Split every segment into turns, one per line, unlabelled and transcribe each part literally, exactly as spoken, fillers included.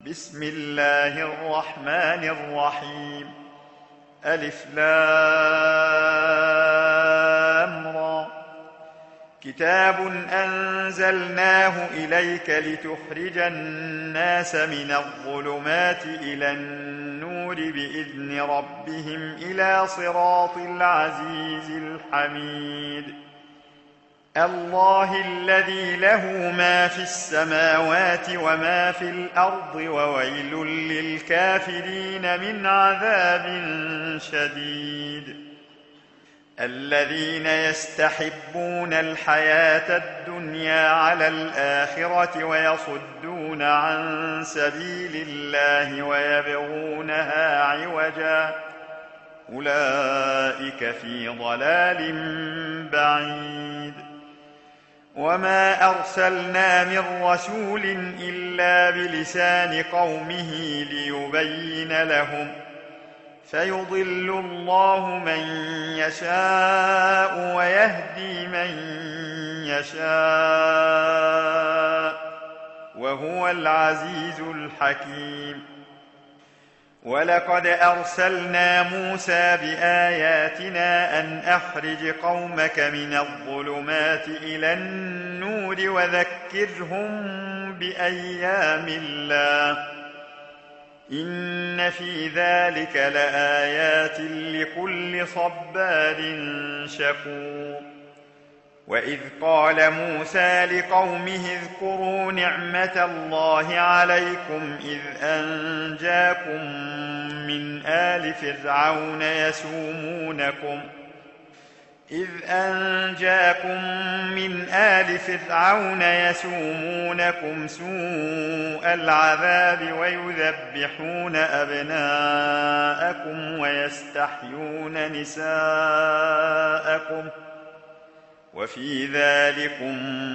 بسم الله الرحمن الرحيم. ألف لام را. كتاب أنزلناه إليك لتخرج الناس من الظلمات إلى النور بإذن ربهم إلى صراط العزيز الحميد. الله الذي له ما في السماوات وما في الأرض وويل للكافرين من عذاب شديد. الذين يستحبون الحياة الدنيا على الآخرة ويصدون عن سبيل الله ويبغونها عوجا أولئك في ضلال بعيد. وما أرسلنا من رسول إلا بلسان قومه ليبين لهم فيضل الله من يشاء ويهدي من يشاء وهو العزيز الحكيم. ولقد أرسلنا موسى بآياتنا أن أخرج قومك من الظلمات إلى النور وذكرهم بأيام الله إن في ذلك لآيات لكل صبار شكور. وإذ قال موسى لقومه اذكروا نعمة الله عليكم إذ أنجاكم من آل فرعون يسومونكم إذ أنجاكم من آل فرعون يسومونكم سوء العذاب ويذبحون أبناءكم ويستحيون نساءكم وفي ذلكم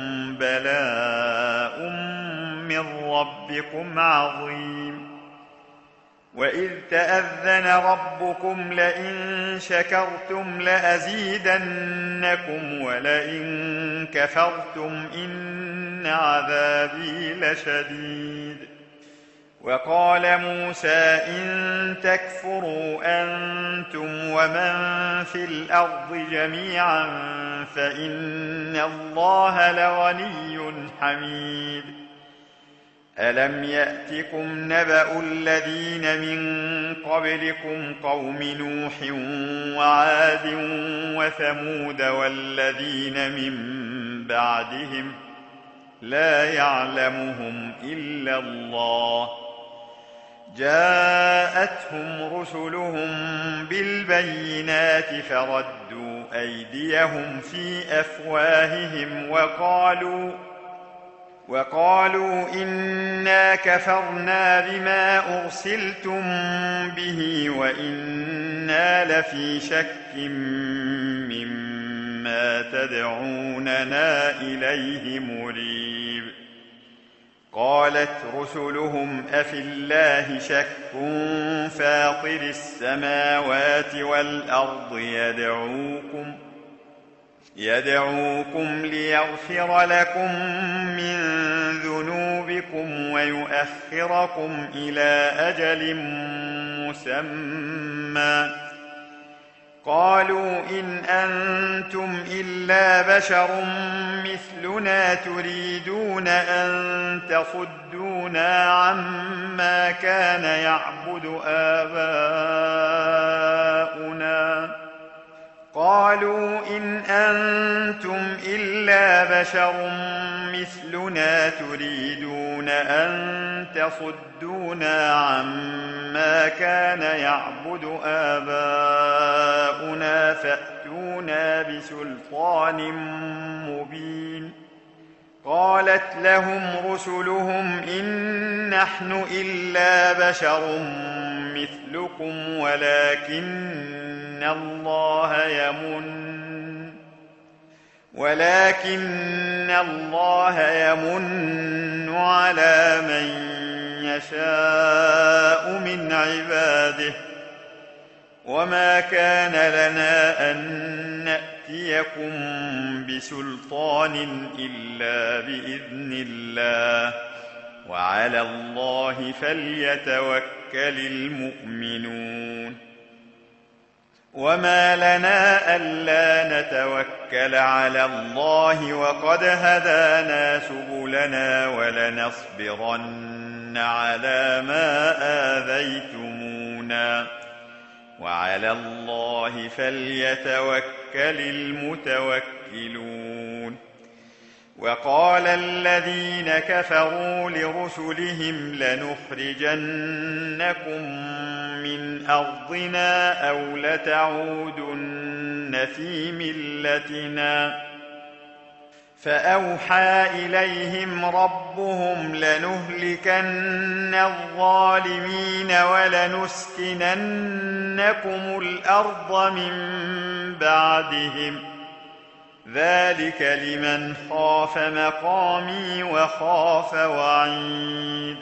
بلاء من ربكم عظيم. وإذ تأذن ربكم لئن شكرتم لأزيدنكم ولئن كفرتم إن عذابي لشديد. وقال موسى إن تكفروا أنتم ومن في الأرض جميعا فإن الله لغني حميد. ألم يأتكم نبأ الذين من قبلكم قوم نوح وعاد وثمود والذين من بعدهم لا يعلمهم إلا الله جاءتهم رسلهم بالبينات فردوا أيديهم في أفواههم وقالوا وقالوا إنا كفرنا بما أرسلتم به وإنا لفي شك مما تدعوننا إليه مريب. قالت رسلهم أفي الله شك فاطر السماوات والأرض يدعوكم يدعوكم ليغفر لكم من ذنوبكم ويؤخركم إلى أجل مسمى قالوا إن أنتم إلا بشر مثلنا تريدون أن تصدونا عما كان يعبد آباؤنا قالوا إن أنتم إلا بشر مثلنا تريدون أن تصدونا عما كان يعبد آباؤنا فأتونا بسلطان مبين. قالت لهم رسلهم إن نحن إلا بشر مثلكم ولكن الله يمن ولكن الله يمن على من يشاء من عباده وما كان لنا أن نأتيكم بسلطان إلا بإذن الله وعلى الله فليتوكل المؤمنون وما لنا ألا نتوكل على الله وقد هدانا سبلنا ولنصبرن على ما آذيتمونا وعلى الله فليتوكل المتوكلون وقال الذين كفروا لرسلهم لنخرجنكم من أرضنا أو لتعودن في ملتنا فأوحى إليهم ربهم لنهلكن الظالمين ولنسكننكم الأرض من بعدهم ذلك لمن خاف مقامي وخاف وعيد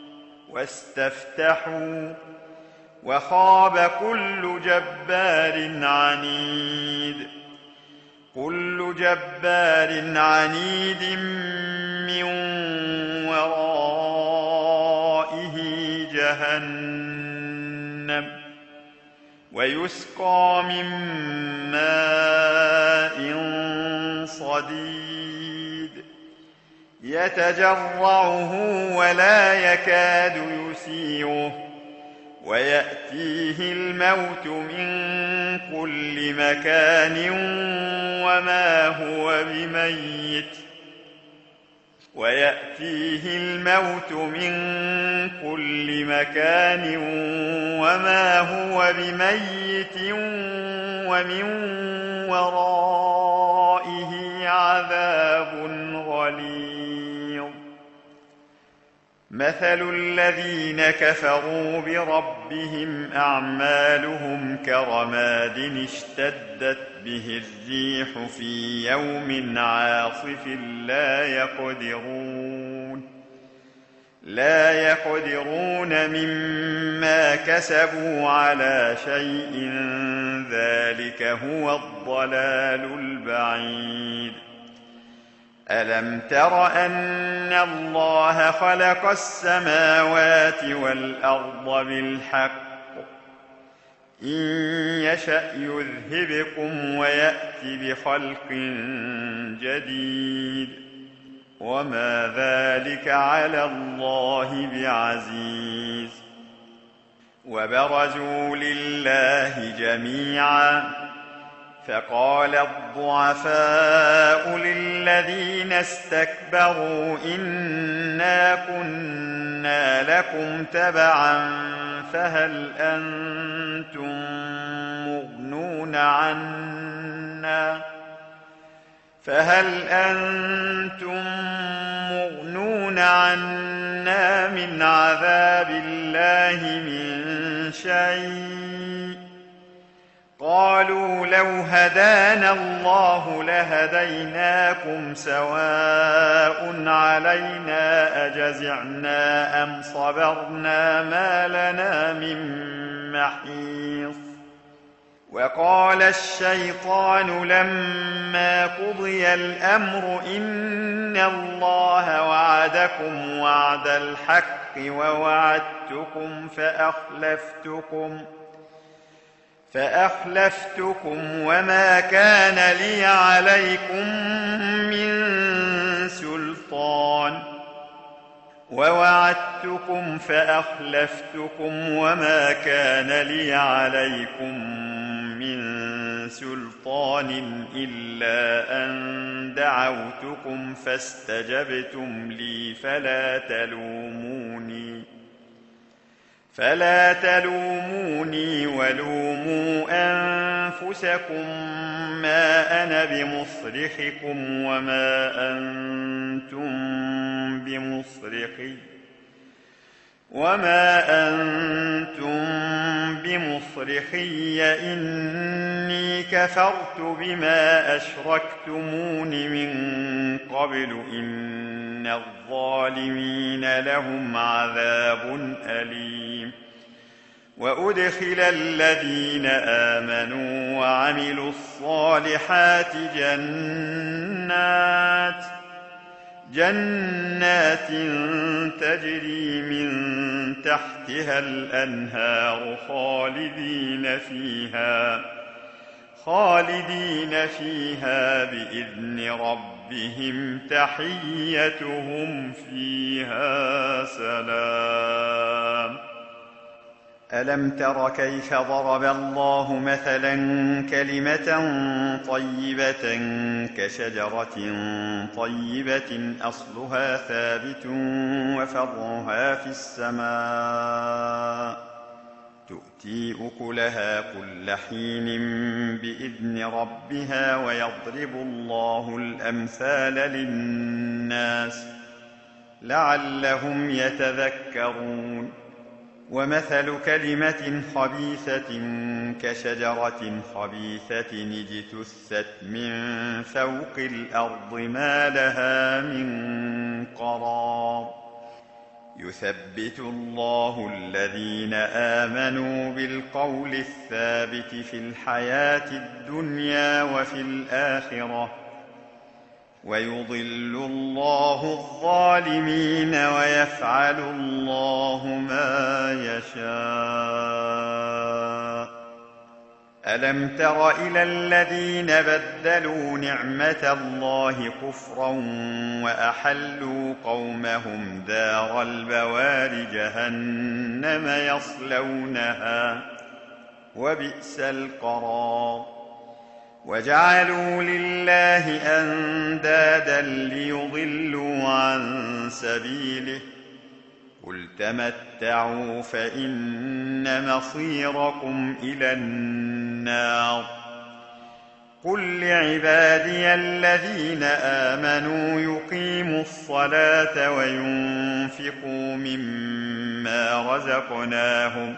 واستفتحوا وخاب كل جبار عنيد كل جبار عنيد من ورائه جهنم ويسقى من ماء صديد يتجرعه ولا يكاد يسيغه ويأتيه الموت من كل مكان وما هو بميت ويأتيه الموت من كل مكان وما هو بميت ومن ورائه عذاب غليظ مثل الذين كفروا بربهم أعمالهم كرماد اشتدت به الريح في يوم عاصف لا يقدرون لا يقدرون مما كسبوا على شيء ذلك هو الضلال البعيد ألم تر أن الله خلق السماوات والأرض بالحق إن يشأ يذهبكم ويأتي بخلق جديد وما ذلك على الله بعزيز وبرزوا لله جميعا فقال الضعفاء للذين استكبروا إنا كنا لكم تبعا فهل أنتم مغنون عنا فهل أنتم مغنون عنا من عذاب الله من شيء قالوا لو هدانا الله لهديناكم سواء علينا أجزعنا أم صبرنا ما لنا من محيص وقال الشيطان لما قضي الأمر إن الله وعدكم وعد الحق ووعدتكم فأخلفتكم فأخلفتكم وما كان لي عليكم من سلطان ووعدتكم فأخلفتكم وما كان لي عليكم من سلطان إلا أن دعوتكم فاستجبتم لي فلا تلوموني فلا تلوموني ولوموا أنفسكم ما أنا بمصرخكم وما أنتم بمصرخي وما أنتم بمصرخي إني كفرت بما أشركتمون من قبل إن الظالمين لهم عذاب أليم وأدخل الذين آمنوا وعملوا الصالحات جنات جنات تجري من تحتها الأنهار خالدين فيها خالدين فيها بإذن ربهم تحيتهم فيها سلام. ألم تر كيف ضرب الله مثلا كلمة طيبة كشجرة طيبة أصلها ثابت وفرعها في السماء تؤتي أكلها كل حين بإذن ربها ويضرب الله الأمثال للناس لعلهم يتذكرون. ومثل كلمة خبيثة كشجرة خبيثة اجتثت من فوق الأرض ما لها من قرار. يثبت الله الذين آمنوا بالقول الثابت في الحياة الدنيا وفي الآخرة ويضل الله الظالمين ويفعل الله ما يشاء. ألم تر إلى الذين بدلوا نعمة الله كفرا وأحلوا قومهم دار البوار جهنم يصلونها وبئس القرار. وجعلوا لله أندادا ليضلوا عن سبيله قل تمتعوا فإن مصيركم إلى النار. قل لعبادي الذين آمنوا يقيموا الصلاة وينفقوا مما رزقناهم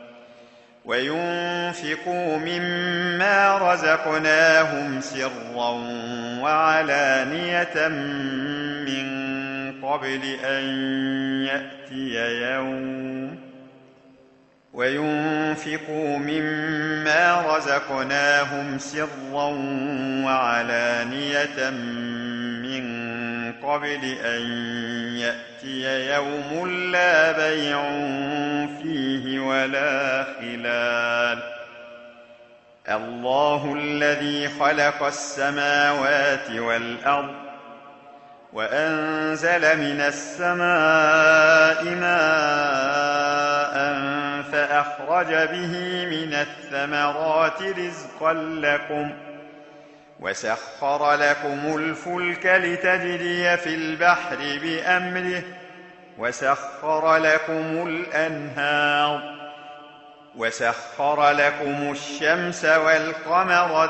وينفقوا مما رزقناهم سرا وعلانية من قبل أن يأتي يوم وينفقوا مما رزقناهم سرا وعلانية من قبل أن يأتي يوم لا بيع فيه ولا خلال. الله الذي خلق السماوات والأرض وأنزل من السماء ماء فأخرج به من الثمرات رزقا لكم وسخر لكم الفلك لتجري في البحر بأمره وسخر لكم الأنهار وسخر لكم الشمس والقمر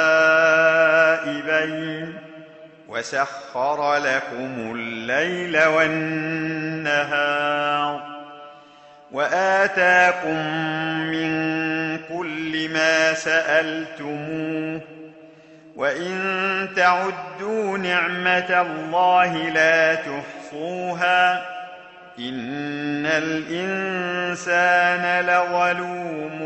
دائبين وسخر لكم الليل والنهار وآتاكم من كل ما سألتموه وإن تعدوا نعمة الله لا تحصوها إن الإنسان لظلوم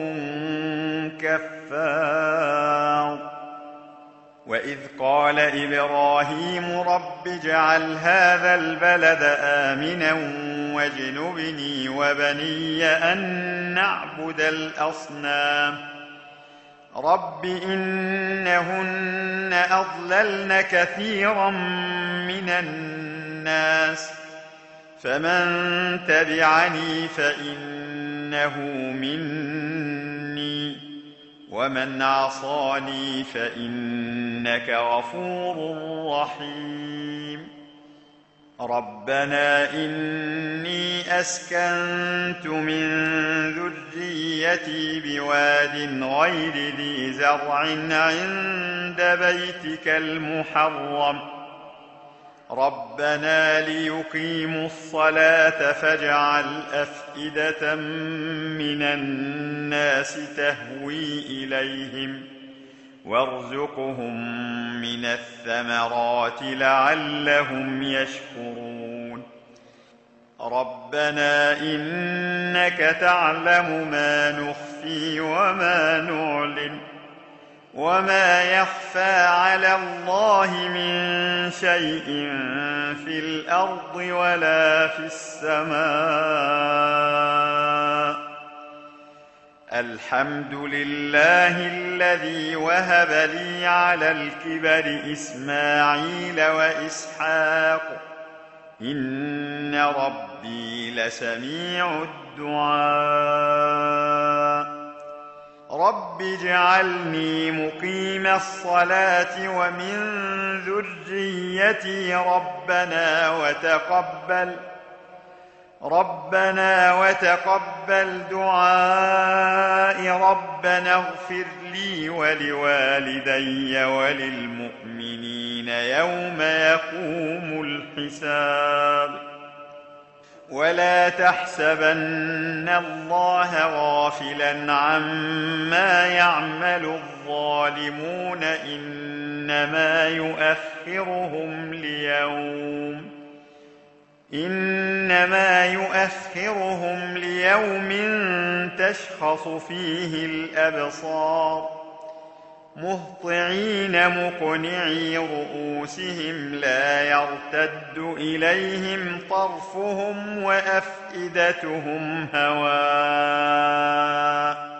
كفار. وإذ قال إبراهيم رب اجعل هذا البلد آمنا واجنبني وبني أن نعبد الأصنام رب إنهن أضللن كثيرا من الناس فمن تبعني فإنه مني ومن عصاني فإنك غفور رحيم. ربنا إني أسكنت من ذريتي بواد غير ذي زرع عند بيتك المحرم ربنا ليقيموا الصلاة فاجعل أفئدة من الناس تهوي إليهم وارزقهم من الثمرات لعلهم يشكرون. ربنا إنك تعلم ما نخفي وما نعلن وما يخفى على الله من شيء في الأرض ولا في السماء. الحمد لله الذي وهب لي على الكبر إسماعيل وإسحاق إن ربي لسميع الدعاء. رب اجعلني مقيم الصلاة ومن ذريتي ربنا وتقبل ربنا وتقبل دعائي. ربنا اغفر لي ولوالدي وللمؤمنين يوم يقوم الحساب. ولا تحسبن الله غافلا عما يعمل الظالمون إنما يؤخرهم ليوم إنما يؤخرهم ليوم تشخص فيه الأبصار مهطعين مقنعي رؤوسهم لا يرتد إليهم طرفهم وأفئدتهم هواء.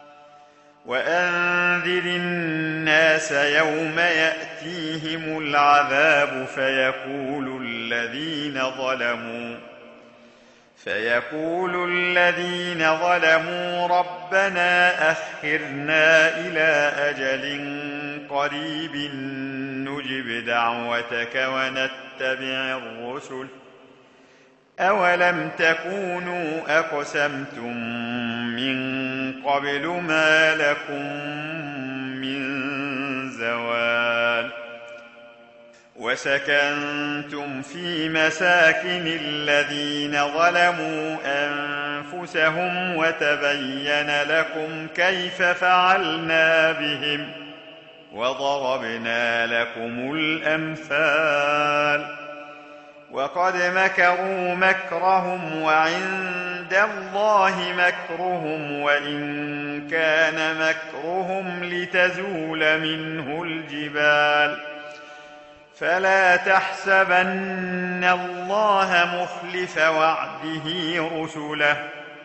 وأنذر الناس يوم يأتيهم العذاب فيقول الذين ظلموا فيقول الذين ظلموا ربنا أخرنا إلى أجل قريب نجب دعوتك ونتبع الرسل أولم تكونوا أقسمتم من قبل ما لكم من زوال. وسكنتم في مساكن الذين ظلموا أنفسهم وتبين لكم كيف فعلنا بهم وضربنا لكم الأمثال. وقد مكروا مكرهم وعند الله مكرهم وإن كان مكرهم لتزول منه الجبال. فلا تحسبن الله مخلف وعده رسله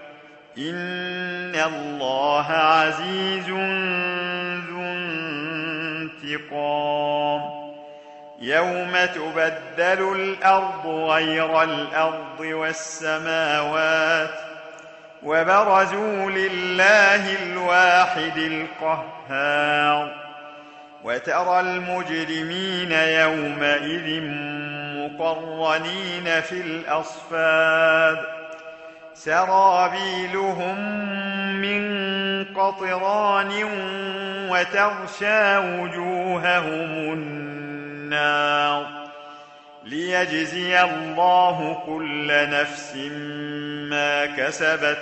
إن الله عزيز ذو انتقام. يوم تبدل الأرض غير الأرض والسماوات وبرزوا لله الواحد القهار. وترى المجرمين يومئذ مقرنين في الأصفاد سرابيلهم من قطران وتغشى وجوههم النار ليجزي الله كل نفس ما كسبت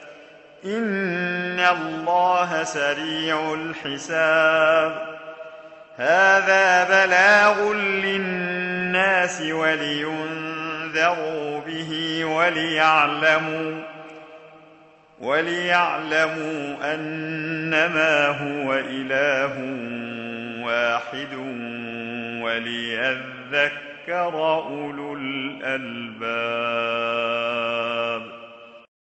إن الله سريع الحساب. هذا بلاغ للناس ولينذروا به وليعلموا وليعلموا أنما هو إله واحد وليذكر أولو الألباب.